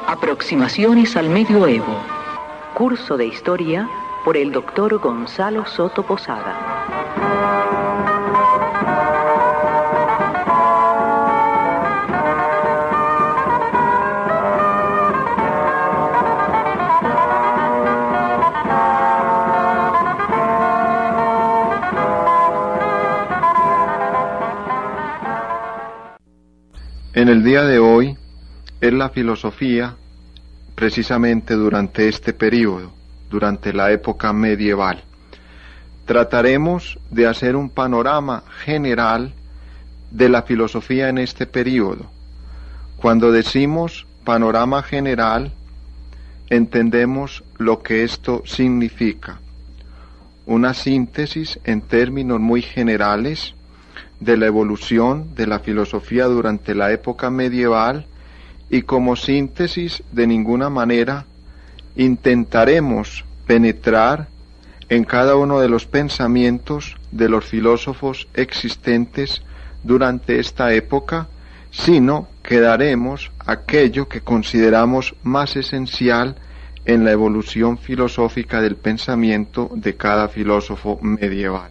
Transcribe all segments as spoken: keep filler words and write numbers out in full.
Aproximaciones al Medioevo. Curso de Historia por el doctor Gonzalo Soto Posada. En el día de hoy es la filosofía precisamente durante este período, durante la época medieval. Trataremos de hacer un panorama general de la filosofía en este período. Cuando decimos panorama general, entendemos lo que esto significa. Una síntesis en términos muy generales de la evolución de la filosofía durante la época medieval, y como síntesis de ninguna manera intentaremos penetrar en cada uno de los pensamientos de los filósofos existentes durante esta época, sino que daremos aquello que consideramos más esencial en la evolución filosófica del pensamiento de cada filósofo medieval.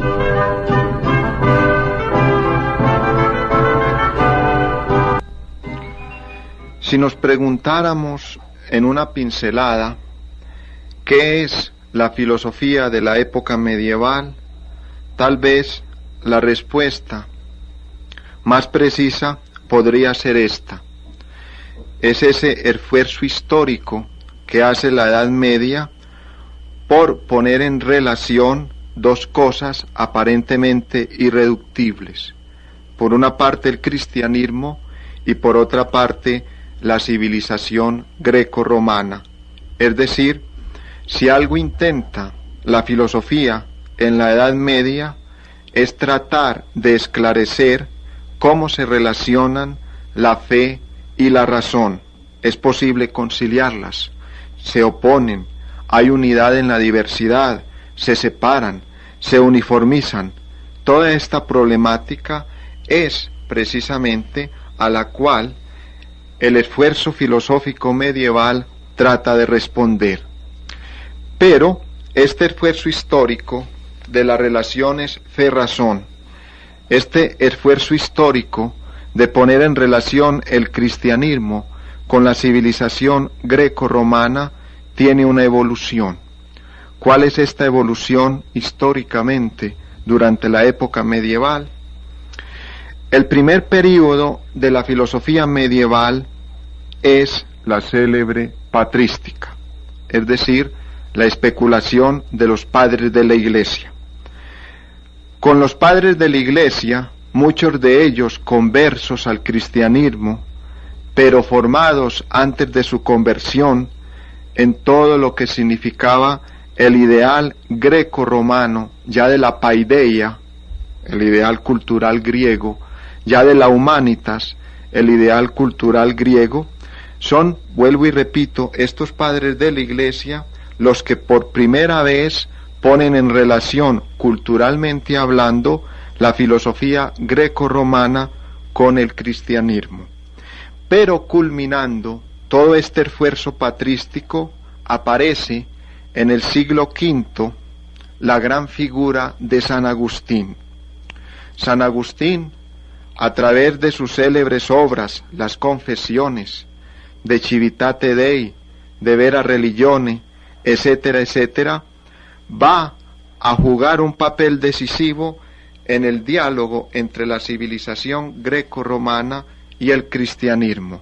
Si nos preguntáramos en una pincelada qué es la filosofía de la época medieval, tal vez la respuesta más precisa podría ser esta. Es ese esfuerzo histórico que hace la Edad Media por poner en relación dos cosas aparentemente irreductibles. Por una parte el cristianismo y por otra parte la civilización greco-romana. Es decir, si algo intenta la filosofía en la Edad Media es tratar de esclarecer cómo se relacionan la fe y la razón. Es posible conciliarlas, se oponen, hay unidad en la diversidad, se separan, se uniformizan. Toda esta problemática es precisamente a la cual el esfuerzo filosófico medieval trata de responder. Pero este esfuerzo histórico de las relaciones fe-razón, este esfuerzo histórico de poner en relación el cristianismo con la civilización greco-romana, tiene una evolución. ¿Cuál es esta evolución históricamente durante la época medieval? El primer período de la filosofía medieval es la célebre patrística, es decir, la especulación de los padres de la Iglesia. Con los padres de la Iglesia, muchos de ellos conversos al cristianismo, pero formados antes de su conversión en todo lo que significaba el ideal greco-romano, ya de la paideia, el ideal cultural griego, ya de la humanitas, el ideal cultural griego, son, vuelvo y repito, estos padres de la Iglesia los que por primera vez ponen en relación, culturalmente hablando, la filosofía greco-romana con el cristianismo. Pero culminando todo este esfuerzo patrístico, aparece en el siglo quinto la gran figura de San Agustín. San Agustín, a través de sus célebres obras, las Confesiones, de Civitate Dei, de Vera Religione, etcétera, etcétera, va a jugar un papel decisivo en el diálogo entre la civilización greco-romana y el cristianismo.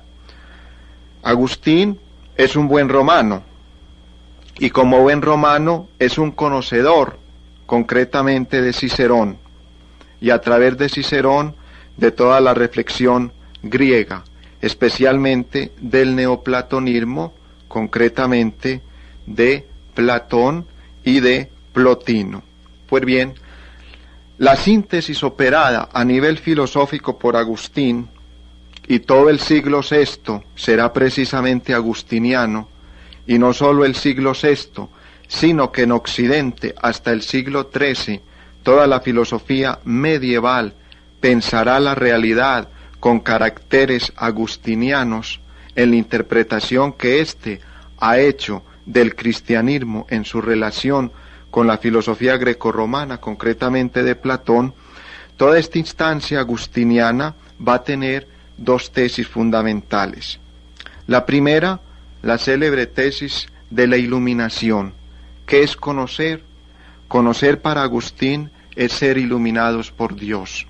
Agustín es un buen romano, y como buen romano es un conocedor, concretamente de Cicerón, y a través de Cicerón de toda la reflexión griega, especialmente del neoplatonismo, concretamente de Platón y de Plotino. Pues bien, la síntesis operada a nivel filosófico por Agustín, y todo el siglo sexto será precisamente agustiniano, y no solo el siglo sexto, sino que en Occidente hasta el siglo trece, toda la filosofía medieval pensará la realidad con caracteres agustinianos, en la interpretación que éste ha hecho del cristianismo en su relación con la filosofía grecorromana, concretamente de Platón, toda esta instancia agustiniana va a tener dos tesis fundamentales. La primera, la célebre tesis de la iluminación. ¿Qué es conocer? Conocer para Agustín es ser iluminados por Dios.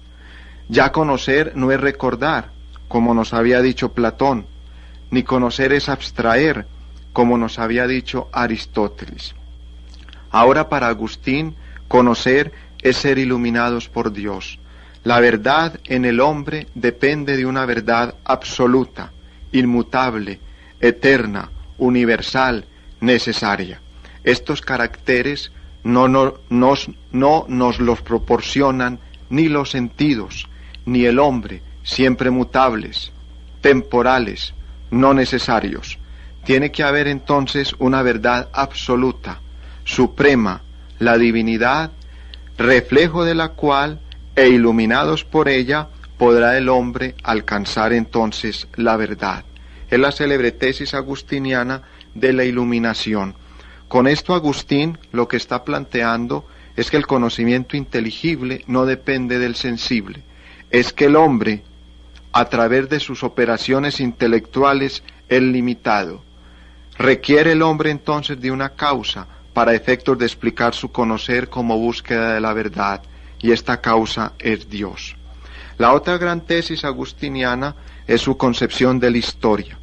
Ya conocer no es recordar, como nos había dicho Platón, ni conocer es abstraer, como nos había dicho Aristóteles. Ahora para Agustín, conocer es ser iluminados por Dios. La verdad en el hombre depende de una verdad absoluta, inmutable, eterna, universal, necesaria. Estos caracteres no, no, nos, no nos los proporcionan ni los sentidos, ni el hombre, siempre mutables, temporales, no necesarios. Tiene que haber entonces una verdad absoluta, suprema, la divinidad, reflejo de la cual, e iluminados por ella, podrá el hombre alcanzar entonces la verdad. Es la célebre tesis agustiniana de la iluminación. Con esto Agustín lo que está planteando es que el conocimiento inteligible no depende del sensible, es que el hombre, a través de sus operaciones intelectuales, es limitado. Requiere el hombre entonces de una causa para efectos de explicar su conocer como búsqueda de la verdad, y esta causa es Dios. La otra gran tesis agustiniana es su concepción de la historia.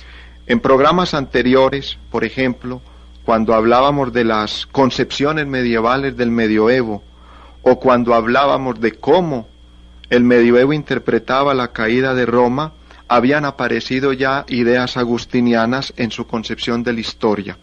En programas anteriores, por ejemplo, cuando hablábamos de las concepciones medievales del medioevo, o cuando hablábamos de cómo el medioevo interpretaba la caída de Roma, habían aparecido ya ideas agustinianas en su concepción de la historia.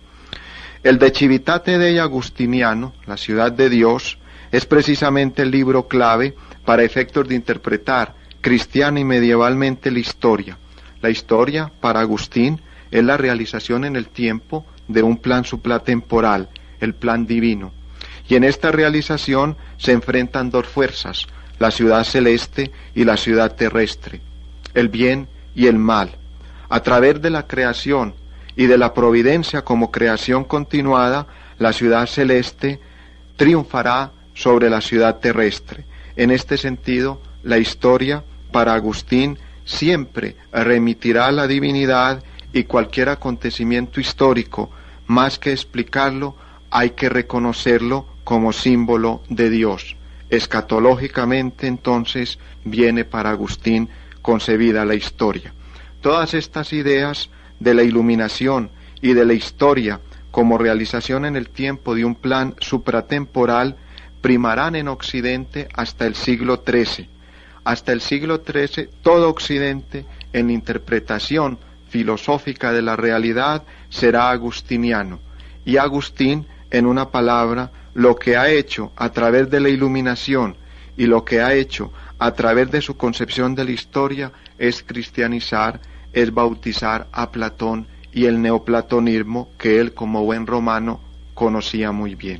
El De Civitate Dei agustiniano, la ciudad de Dios, es precisamente el libro clave para efectos de interpretar cristiana y medievalmente la historia. La historia, para Agustín, es la realización en el tiempo de un plan supratemporal, el plan divino. Y en esta realización se enfrentan dos fuerzas, la ciudad celeste y la ciudad terrestre, el bien y el mal. A través de la creación y de la providencia como creación continuada, la ciudad celeste triunfará sobre la ciudad terrestre. En este sentido, la historia, para Agustín, siempre remitirá a la divinidad, y cualquier acontecimiento histórico, más que explicarlo, hay que reconocerlo como símbolo de Dios. Escatológicamente, entonces, viene para Agustín concebida la historia. Todas estas ideas de la iluminación y de la historia como realización en el tiempo de un plan supratemporal primarán en Occidente hasta el siglo trece. Hasta el siglo trece, todo Occidente, en la interpretación filosófica de la realidad, será agustiniano. Y Agustín, en una palabra, lo que ha hecho a través de la iluminación y lo que ha hecho a través de su concepción de la historia es cristianizar, es bautizar a Platón y el neoplatonismo que él, como buen romano, conocía muy bien.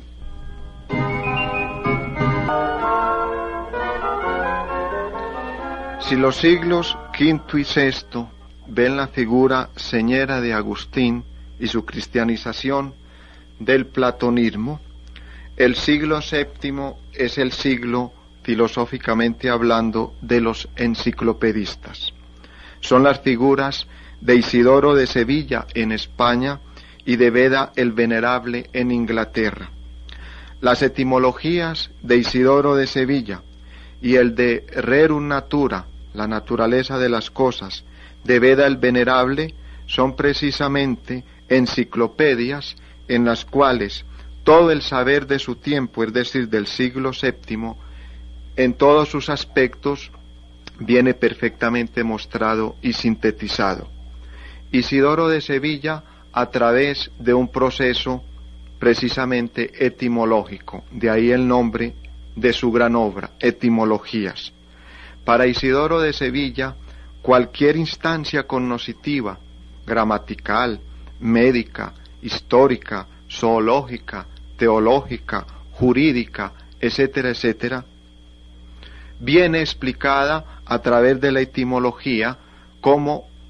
Si los siglos quinto y sexto ven la figura señera de Agustín y su cristianización del platonismo, el siglo séptimo es el siglo, filosóficamente hablando, de los enciclopedistas. Son las figuras de Isidoro de Sevilla en España y de Beda el Venerable en Inglaterra. Las etimologías de Isidoro de Sevilla y el de Rerum Natura, la naturaleza de las cosas, de Beda el Venerable, son precisamente enciclopedias en las cuales todo el saber de su tiempo, es decir, del siglo séptimo, en todos sus aspectos, viene perfectamente mostrado y sintetizado. Isidoro de Sevilla, a través de un proceso precisamente etimológico, de ahí el nombre de su gran obra, Etimologías. Para Isidoro de Sevilla, cualquier instancia cognoscitiva, gramatical, médica, histórica, zoológica, teológica, jurídica, etcétera, etcétera, viene explicada a través de la etimología como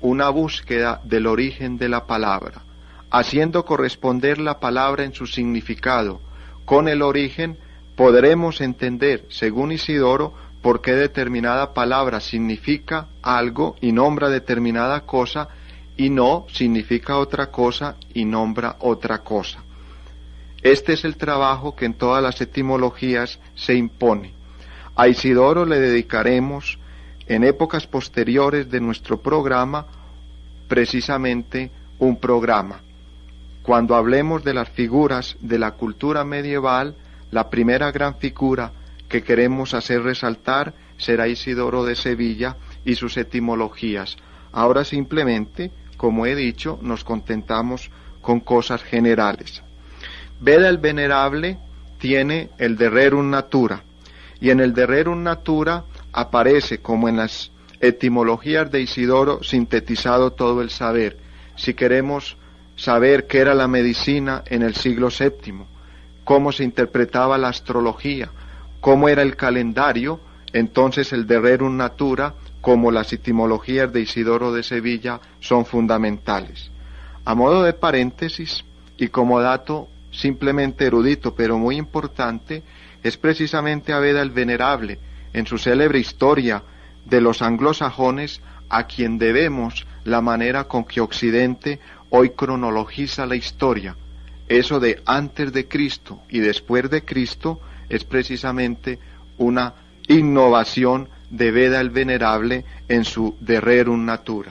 una búsqueda del origen de la palabra, haciendo corresponder la palabra en su significado con el origen. Podremos entender, según Isidoro, por qué determinada palabra significa algo y nombra determinada cosa, y no significa otra cosa y nombra otra cosa. Este es el trabajo que en todas las etimologías se impone. A Isidoro le dedicaremos, en épocas posteriores de nuestro programa, precisamente un programa. Cuando hablemos de las figuras de la cultura medieval, la primera gran figura que queremos hacer resaltar será Isidoro de Sevilla y sus etimologías. Ahora simplemente, como he dicho, nos contentamos con cosas generales. Beda el Venerable tiene el de Rerum Natura, y en el de Rerum Natura aparece, como en las etimologías de Isidoro, sintetizado todo el saber. Si queremos saber qué era la medicina en el siglo séptimo, cómo se interpretaba la astrología, cómo era el calendario, entonces el de Rerum Natura, como las etimologías de Isidoro de Sevilla, son fundamentales. A modo de paréntesis, y como dato simplemente erudito, pero muy importante, es precisamente a Beda el Venerable, en su célebre historia de los anglosajones, a quien debemos la manera con que Occidente hoy cronologiza la historia. Eso de antes de Cristo y después de Cristo es precisamente una innovación de Beda el Venerable en su De Rerum Natura.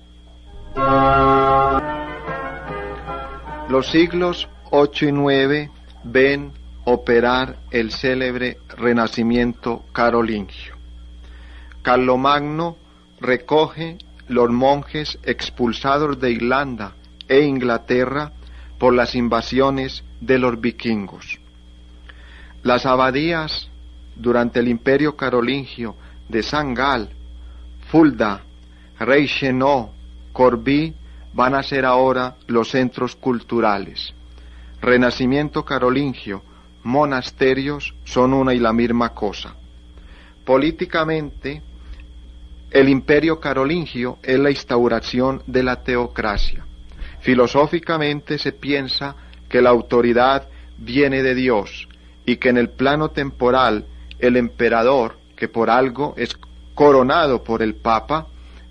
Los siglos ocho y nueve ven operar el célebre renacimiento carolingio. Carlomagno recoge los monjes expulsados de Irlanda e Inglaterra por las invasiones de los vikingos. Las abadías durante el imperio carolingio de San Gal, Fulda, Reichenau, Corbie van a ser ahora los centros culturales. Renacimiento carolingio, monasterios son una y la misma cosa. Políticamente, el imperio carolingio es la instauración de la teocracia. Filosóficamente se piensa que la autoridad viene de Dios y que en el plano temporal el emperador, que por algo es coronado por el Papa,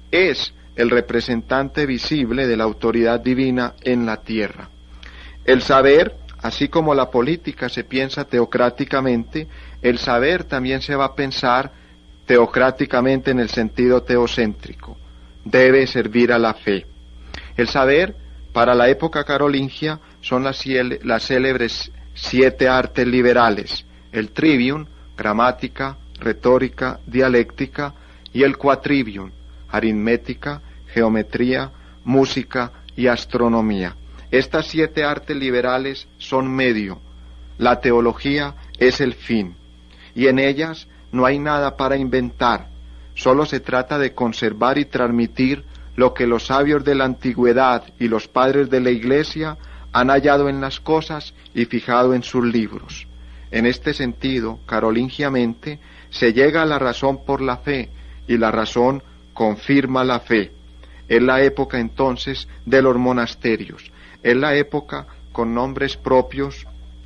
es el representante visible de la autoridad divina en la tierra. El saber, así como la política se piensa teocráticamente, el saber también se va a pensar teocráticamente en el sentido teocéntrico. Debe servir a la fe. El saber, para la época carolingia, son las, las célebres siete artes liberales: el trivium, gramática, retórica, dialéctica, y el quatrivium, aritmética, geometría, música y astronomía. Estas siete artes liberales son medio, la teología es el fin, y en ellas no hay nada para inventar, solo se trata de conservar y transmitir lo que los sabios de la antigüedad y los padres de la Iglesia han hallado en las cosas y fijado en sus libros. En este sentido, carolingiamente, se llega a la razón por la fe, y la razón confirma la fe. Es la época entonces de los monasterios, es la época con nombres propios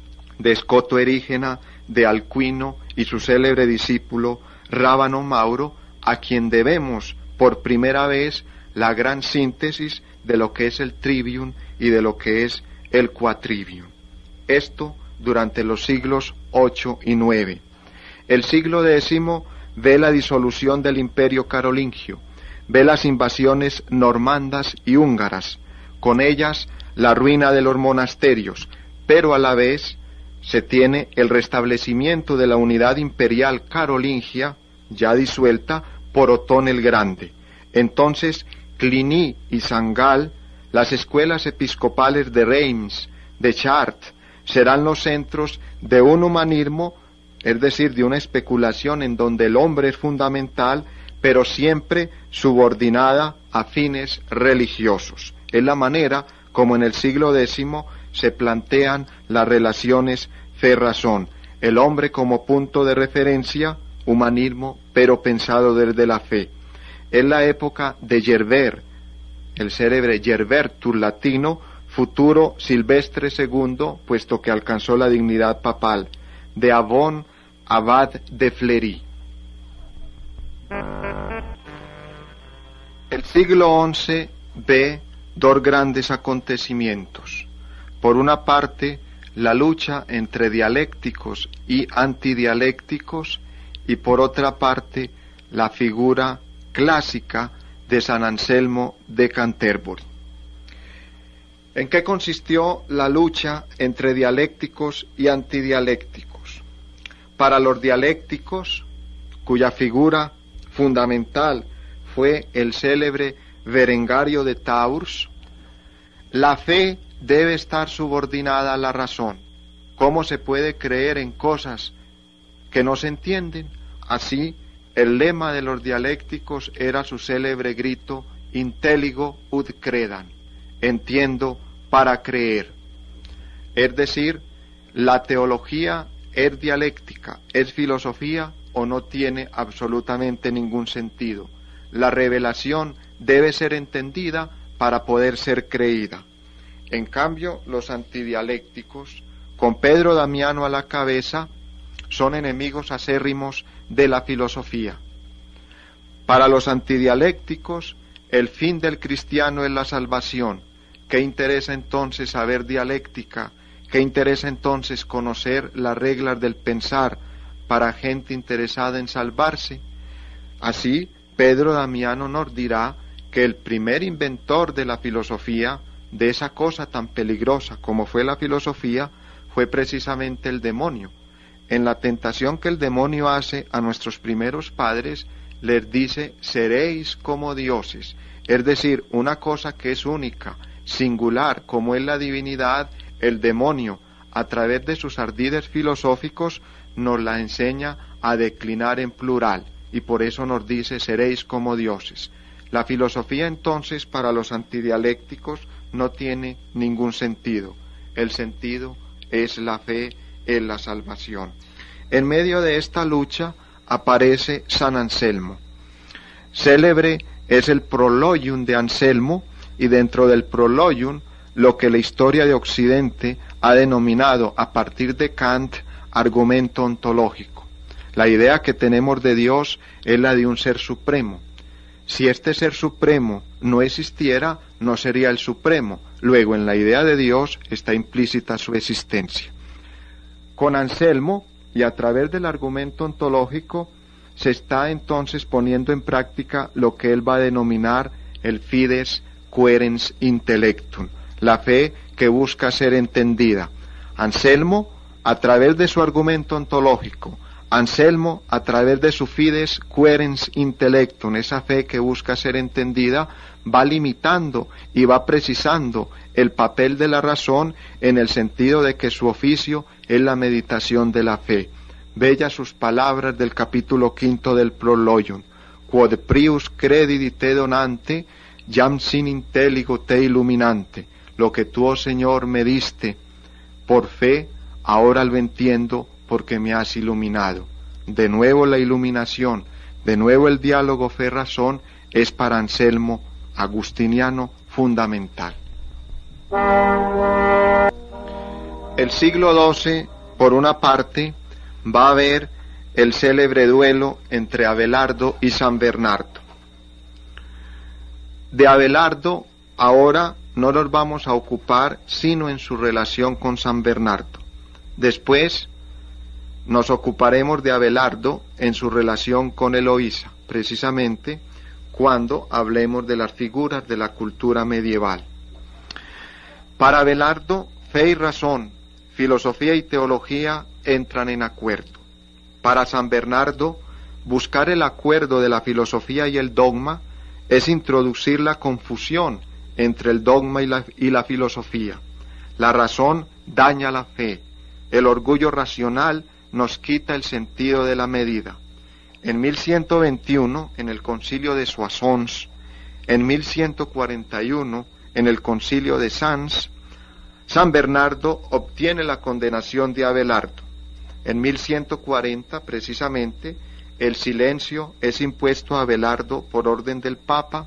de Scoto Erígena, de Alcuino y su célebre discípulo Rábano Mauro, a quien debemos por primera vez la gran síntesis de lo que es el trivium y de lo que es el quatrivium. Esto durante los siglos ocho y nueve. El siglo décimo ve la disolución del imperio carolingio, ve las invasiones normandas y húngaras, con ellas la ruina de los monasterios, pero a la vez se tiene el restablecimiento de la unidad imperial carolingia, ya disuelta por Otón el Grande. Entonces, Cluny y San Gal, las escuelas episcopales de Reims, de Chartres, serán los centros de un humanismo, es decir, de una especulación en donde el hombre es fundamental, pero siempre subordinada a fines religiosos. Es la manera como en el siglo décimo se plantean las relaciones fe-razón. El hombre como punto de referencia, humanismo, pero pensado desde la fe. Es la época de Gerbert, el célebre Gerbertus Latino, futuro Silvestre segundo, puesto que alcanzó la dignidad papal, de Avon, abad de Fleury. El siglo once ve dos grandes acontecimientos. Por una parte, la lucha entre dialécticos y antidialécticos, y por otra parte, la figura clásica de San Anselmo de Canterbury. ¿En qué consistió la lucha entre dialécticos y antidialécticos? Para los dialécticos, cuya figura fundamental fue el célebre Berengario de Tours, la fe debe estar subordinada a la razón. ¿Cómo se puede creer en cosas que no se entienden? Así, el lema de los dialécticos era su célebre grito intelligo ut credam, entiendo para creer. Es decir, la teología es dialéctica, es filosofía o no tiene absolutamente ningún sentido. La revelación debe ser entendida para poder ser creída. En cambio, los antidialécticos, con Pedro Damiano a la cabeza, son enemigos acérrimos de la filosofía. Para los antidialécticos, el fin del cristiano es la salvación. ¿Qué interesa entonces saber dialéctica? ¿Qué interesa entonces conocer las reglas del pensar para gente interesada en salvarse? Así, Pedro Damiano nos dirá que el primer inventor de la filosofía, de esa cosa tan peligrosa como fue la filosofía, fue precisamente el demonio. En la tentación que el demonio hace a nuestros primeros padres, les dice, seréis como dioses. Es decir, una cosa que es única, singular, como es la divinidad, el demonio, a través de sus ardides filosóficos, nos la enseña a declinar en plural, y por eso nos dice, seréis como dioses. La filosofía entonces, para los antidialécticos, no tiene ningún sentido. El sentido es la fe en la salvación. En medio de esta lucha aparece San Anselmo. Célebre es el Prologium de Anselmo, y dentro del Prologium, lo que la historia de Occidente ha denominado a partir de Kant argumento ontológico. La idea que tenemos de Dios es la de un ser supremo. Si este ser supremo no existiera, no sería el supremo. Luego, en la idea de Dios está implícita su existencia. Con Anselmo, y a través del argumento ontológico, se está entonces poniendo en práctica lo que él va a denominar el fides quoerens intellectum, la fe que busca ser entendida. Anselmo, a través de su argumento ontológico, Anselmo, a través de su fides quoerens intellectum, esa fe que busca ser entendida, va limitando y va precisando el papel de la razón en el sentido de que su oficio es la meditación de la fe. Bellas sus palabras del capítulo quinto del Prologium. Quod prius credidi te donante, jam sin intelligo te illuminante. Lo que tú, oh Señor, me diste por fe, ahora lo entiendo porque me has iluminado. De nuevo la iluminación, de nuevo el diálogo fe-razón es para Anselmo agustiniano fundamental. El siglo doce, por una parte, va a haber el célebre duelo entre Abelardo y San Bernardo. De Abelardo ahora no nos vamos a ocupar sino en su relación con San Bernardo. Después nos ocuparemos de Abelardo en su relación con Eloísa, precisamente cuando hablemos de las figuras de la cultura medieval. Para Abelardo, fe y razón, filosofía y teología entran en acuerdo. Para San Bernardo, buscar el acuerdo de la filosofía y el dogma es introducir la confusión entre el dogma y la, y la filosofía. La razón daña la fe, el orgullo racional nos quita el sentido de la medida. En mil ciento veintiuno, en el concilio de Soissons, en mil ciento cuarenta y uno, en el concilio de Sens, San Bernardo obtiene la condenación de Abelardo. En mil ciento cuarenta, precisamente, el silencio es impuesto a Abelardo por orden del Papa,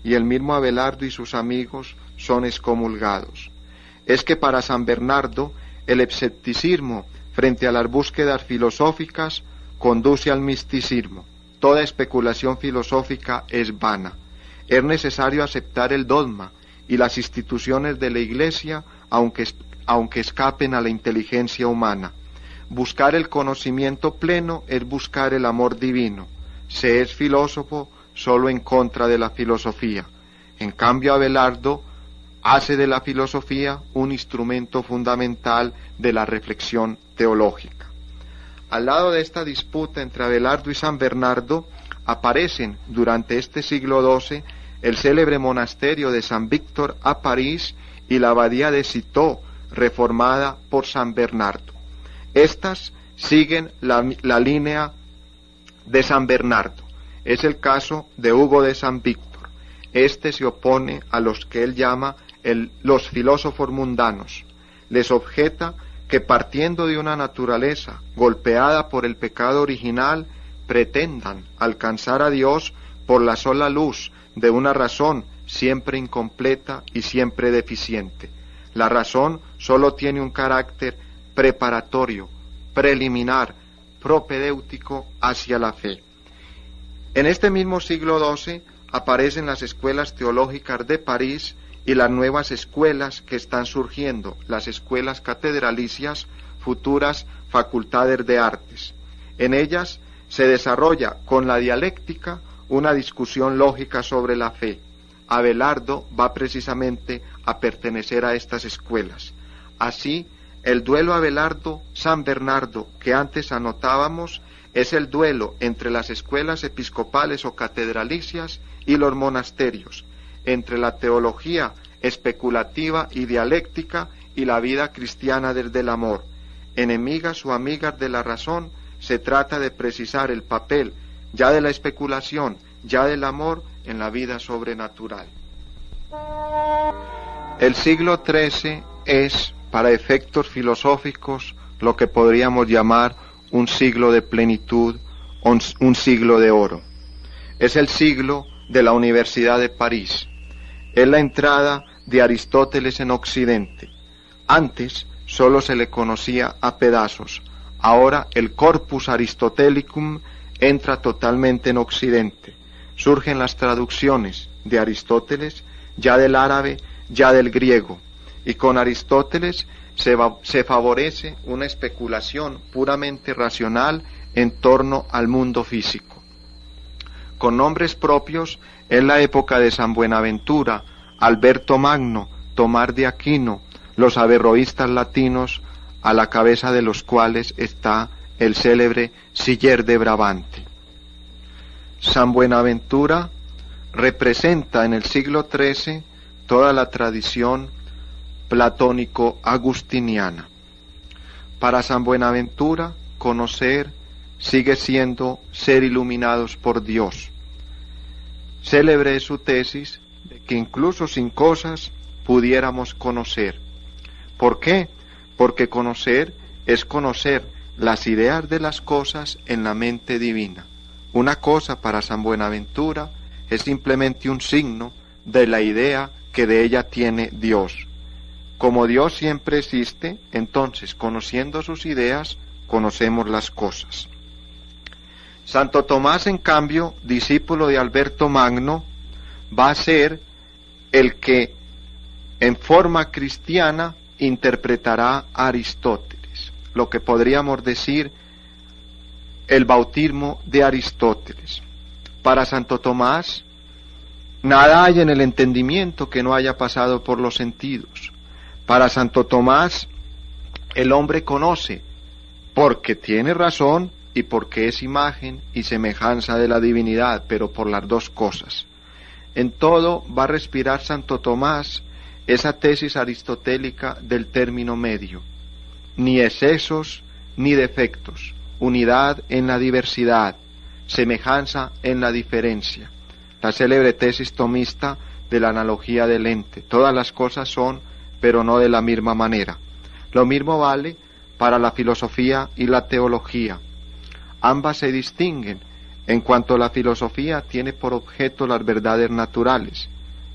y el mismo Abelardo y sus amigos son excomulgados. Es que para San Bernardo el escepticismo frente a las búsquedas filosóficas conduce al misticismo. Toda especulación filosófica es vana. Es necesario aceptar el dogma y las instituciones de la Iglesia, aunque, aunque escapen a la inteligencia humana. Buscar el conocimiento pleno es buscar el amor divino. Se es filósofo solo en contra de la filosofía. En cambio, Abelardo hace de la filosofía un instrumento fundamental de la reflexión teológica. Al lado de esta disputa entre Abelardo y San Bernardo, aparecen durante este siglo doce el célebre monasterio de San Víctor a París y la abadía de Citeaux, reformada por San Bernardo. Estas siguen la, la línea de San Bernardo. Es el caso de Hugo de San Víctor. Este se opone a los que él llama el, los filósofos mundanos. Les objeta que partiendo de una naturaleza golpeada por el pecado original, pretendan alcanzar a Dios por la sola luz de una razón siempre incompleta y siempre deficiente. La razón solo tiene un carácter preparatorio, preliminar, propedéutico hacia la fe. En este mismo siglo doce aparecen las escuelas teológicas de París y las nuevas escuelas que están surgiendo, las escuelas catedralicias, futuras facultades de artes. En ellas se desarrolla con la dialéctica una discusión lógica sobre la fe. Abelardo va precisamente a pertenecer a estas escuelas. Así, el duelo Abelardo-San Bernardo que antes anotábamos es el duelo entre las escuelas episcopales o catedralicias y los monasterios, entre la teología especulativa y dialéctica y la vida cristiana desde el amor. Enemigas o amigas de la razón, se trata de precisar el papel ya de la especulación, ya del amor en la vida sobrenatural. El siglo trece es, para efectos filosóficos, lo que podríamos llamar un siglo de plenitud, un siglo de oro. Es el siglo de la Universidad de París. Es la entrada de Aristóteles en Occidente. Antes solo se le conocía a pedazos. Ahora el corpus aristotelicum entra totalmente en Occidente. Surgen las traducciones de Aristóteles, ya del árabe, ya del griego, y con Aristóteles se, va, se favorece una especulación puramente racional en torno al mundo físico. Con nombres propios, en la época de San Buenaventura, Alberto Magno, Tomás de Aquino, los averroístas latinos, a la cabeza de los cuales está el célebre Siller de Brabante. San Buenaventura representa en el siglo trece toda la tradición platónico-agustiniana. Para San Buenaventura, conocer sigue siendo ser iluminados por Dios. Célebre es su tesis de que incluso sin cosas pudiéramos conocer. ¿Por qué? Porque conocer es conocer las ideas de las cosas en la mente divina. Una cosa para San Buenaventura es simplemente un signo de la idea que de ella tiene Dios. Como Dios siempre existe, entonces, conociendo sus ideas, conocemos las cosas. Santo Tomás, en cambio, discípulo de Alberto Magno, va a ser el que, en forma cristiana, interpretará a Aristóteles, lo que podríamos decir el bautismo de Aristóteles. Para Santo Tomás, nada hay en el entendimiento que no haya pasado por los sentidos. Para Santo Tomás, el hombre conoce porque tiene razón y porque es imagen y semejanza de la divinidad, pero por las dos cosas. En todo va a respirar Santo Tomás esa tesis aristotélica del término medio. Ni excesos ni defectos, unidad en la diversidad, semejanza en la diferencia. La célebre tesis tomista de la analogía del ente. Todas las cosas son, pero no de la misma manera. Lo mismo vale para la filosofía y la teología. Ambas se distinguen en cuanto la filosofía tiene por objeto las verdades naturales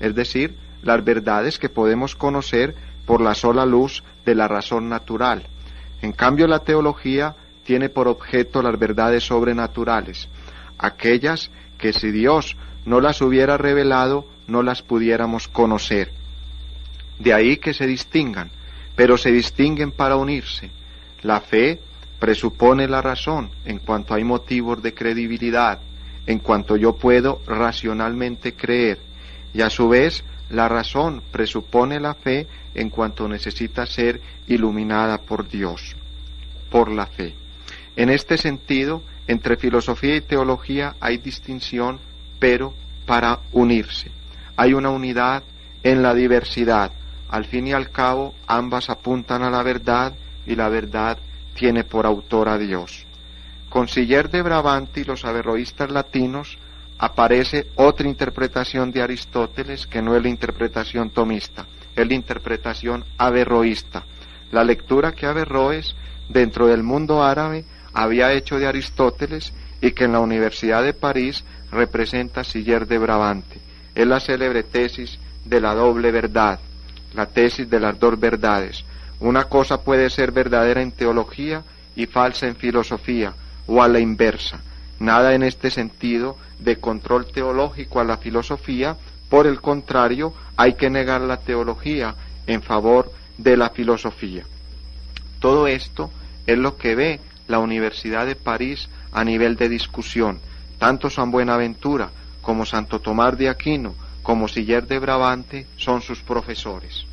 es decir, las verdades que podemos conocer por la sola luz de la razón natural. En cambio, la teología tiene por objeto las verdades sobrenaturales, aquellas que si Dios no las hubiera revelado, no las pudiéramos conocer. De ahí que se distingan, pero se distinguen para unirse. La fe presupone la razón en cuanto hay motivos de credibilidad, en cuanto yo puedo racionalmente creer, y a su vez la razón presupone la fe en cuanto necesita ser iluminada por Dios, por la fe. En este sentido, entre filosofía y teología hay distinción, pero para unirse. Hay una unidad en la diversidad. Al fin y al cabo, ambas apuntan a la verdad, y la verdad tiene por autor a Dios. Con Siller de Brabante y los averroístas latinos aparece otra interpretación de Aristóteles que no es la interpretación tomista, es la interpretación averroísta. La lectura que Averroes, dentro del mundo árabe, había hecho de Aristóteles y que en la Universidad de París representa Siller de Brabante. Es la célebre tesis de la doble verdad, la tesis de las dos verdades. Una cosa puede ser verdadera en teología y falsa en filosofía, o a la inversa. Nada en este sentido de control teológico a la filosofía, por el contrario, hay que negar la teología en favor de la filosofía. Todo esto es lo que ve la Universidad de París a nivel de discusión. Tanto San Buenaventura como Santo Tomás de Aquino como Siller de Brabante son sus profesores.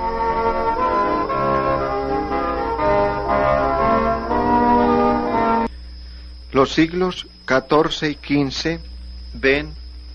Los siglos catorce y quince ven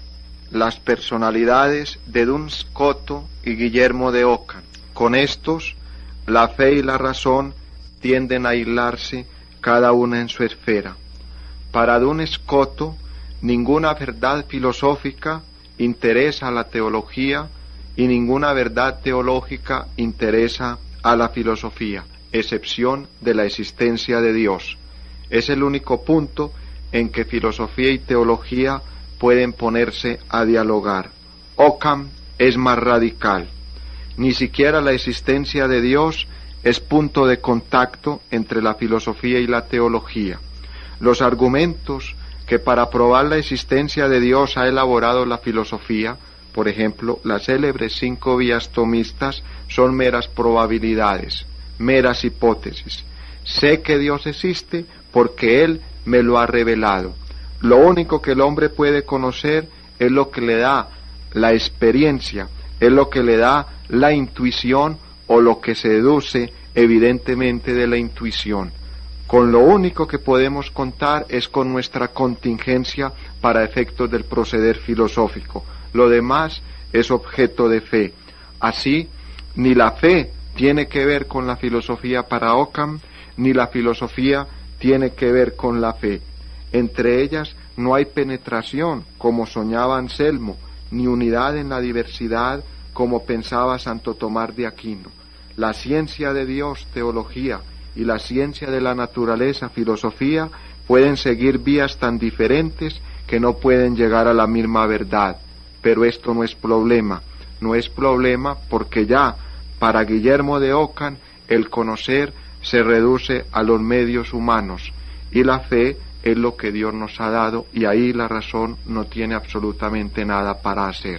las personalidades de Duns Scoto y Guillermo de Ockham. Con estos, la fe y la razón tienden a aislarse cada una en su esfera. Para Duns Scoto, ninguna verdad filosófica interesa a la teología y ninguna verdad teológica interesa a la filosofía, excepción de la existencia de Dios. Es el único punto en que filosofía y teología pueden ponerse a dialogar. Ockham es más radical. Ni siquiera la existencia de Dios es punto de contacto entre la filosofía y la teología. Los argumentos que para probar la existencia de Dios ha elaborado la filosofía, por ejemplo, las célebres cinco vías tomistas, son meras probabilidades, meras hipótesis. Sé que Dios existe porque Él me lo ha revelado. Lo único que el hombre puede conocer es lo que le da la experiencia, es lo que le da la intuición o lo que se deduce evidentemente de la intuición. Con lo único que podemos contar es con nuestra contingencia para efectos del proceder filosófico. Lo demás es objeto de fe. Así, ni la fe tiene que ver con la filosofía para Ockham, ni la filosofía tiene que ver con la fe. Entre ellas no hay penetración, como soñaba Anselmo, ni unidad en la diversidad, como pensaba Santo Tomás de Aquino. La ciencia de Dios, teología, y la ciencia de la naturaleza, filosofía, pueden seguir vías tan diferentes que no pueden llegar a la misma verdad. Pero esto no es problema, no es problema porque ya para Guillermo de Ockham el conocer se reduce a los medios humanos y la fe es lo que Dios nos ha dado y ahí la razón no tiene absolutamente nada para hacer.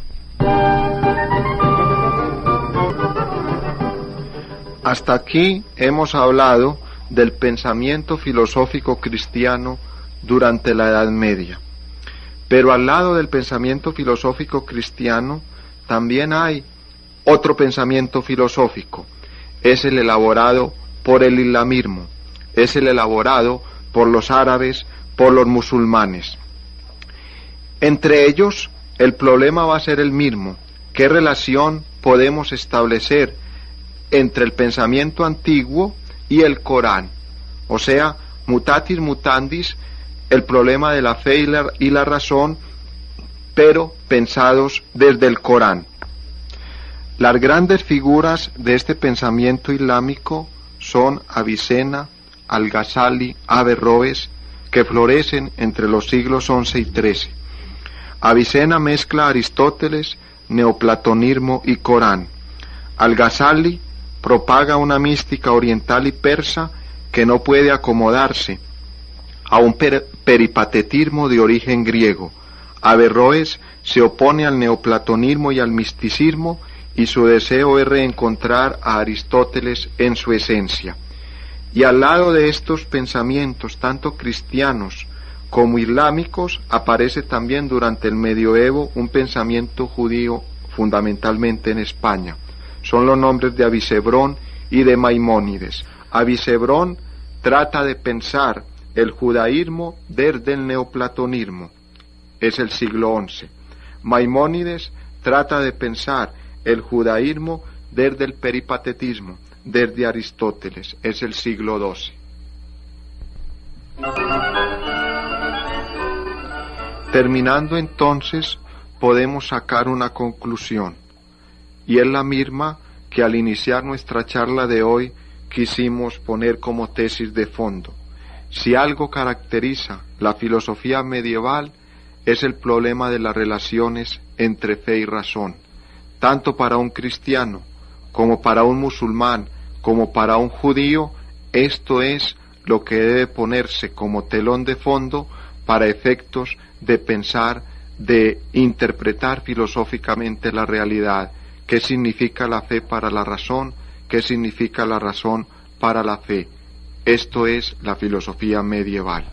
Hasta aquí hemos hablado del pensamiento filosófico cristiano durante la Edad Media. Pero al lado del pensamiento filosófico cristiano también hay otro pensamiento filosófico. Es el elaborado por el islamismo, es el elaborado por los árabes, por los musulmanes. Entre ellos, el problema va a ser el mismo. ¿Qué relación podemos establecer entre el pensamiento antiguo y el Corán? O sea, mutatis mutandis, el problema de la fe y la, y la razón, pero pensados desde el Corán. Las grandes figuras de este pensamiento islámico son Avicena, Al-Ghazali, Averroes, que florecen entre los siglos once y trece. Avicena mezcla a Aristóteles, neoplatonismo y Corán. Al-Ghazali propaga una mística oriental y persa que no puede acomodarse a un per peripatetismo de origen griego. Averroes se opone al neoplatonismo y al misticismo, y su deseo es reencontrar a Aristóteles en su esencia. Y al lado de estos pensamientos, tanto cristianos como islámicos, aparece también durante el medioevo un pensamiento judío, fundamentalmente en España. Son los nombres de Avicebrón y de Maimónides. Avicebrón trata de pensar el judaísmo desde el neoplatonismo, es el siglo once. Maimónides trata de pensar el judaísmo desde el peripatetismo, desde Aristóteles, es el siglo doce. Terminando entonces, podemos sacar una conclusión, y es la misma que al iniciar nuestra charla de hoy quisimos poner como tesis de fondo. Si algo caracteriza la filosofía medieval, es el problema de las relaciones entre fe y razón. Tanto para un cristiano, como para un musulmán, como para un judío, esto es lo que debe ponerse como telón de fondo para efectos de pensar, de interpretar filosóficamente la realidad. ¿Qué significa la fe para la razón? ¿Qué significa la razón para la fe? Esto es la filosofía medieval.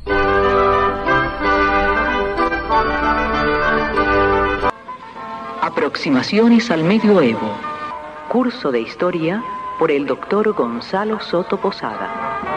Aproximaciones al medioevo. Curso de historia por el doctor Gonzalo Soto Posada.